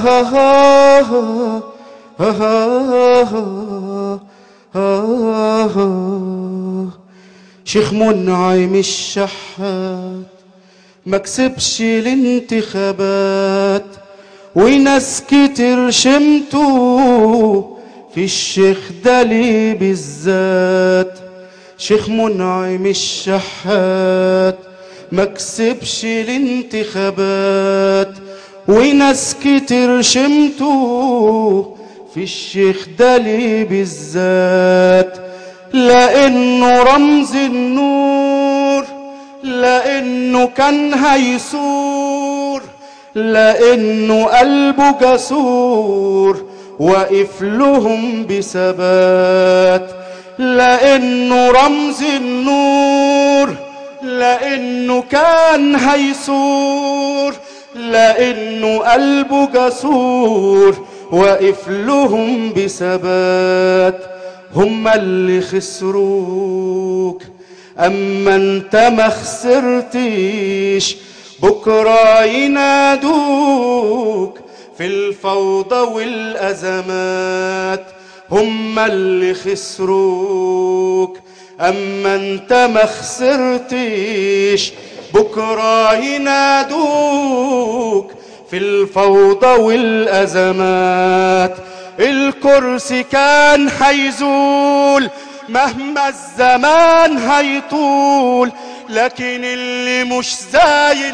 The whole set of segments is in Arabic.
شيخ منعم الشحات ما كسبش الانتخابات، وناس كتير شمتوا في الشيخ ده ليه بالذات. شيخ منعم الشحات ما كسبش الانتخابات، وناس كتير شمتوا في الشيخ ده ليه بالذات. لأنه رمز النور، لأنه كان هيسور، لأنه قلبه جسور واقف لهم بثبات. لأنه رمز النور، لأنه كان هيسور، لأنه قلبه جسور واقف لهم بثبات. هم اللي خسروك أما انت ما خسرتش، بكرة ينادوك في الفوضى والأزمات. هم اللي خسروك أما انت ما خسرتش، بكرة ينادوك في الفوضى والأزمات. الكرسي كان هيزول مهما الزمان هيطول، لكن اللي مش زايل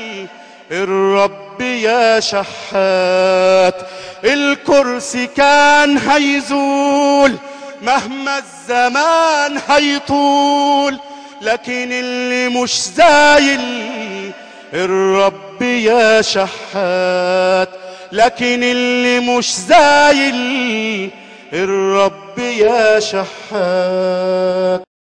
الرب يا شحات. الكرسي كان هيزول مهما الزمان هيطول، لكن اللي مش زايل الرب يا شحات. لكن اللي مش زايل الرب يا شحات.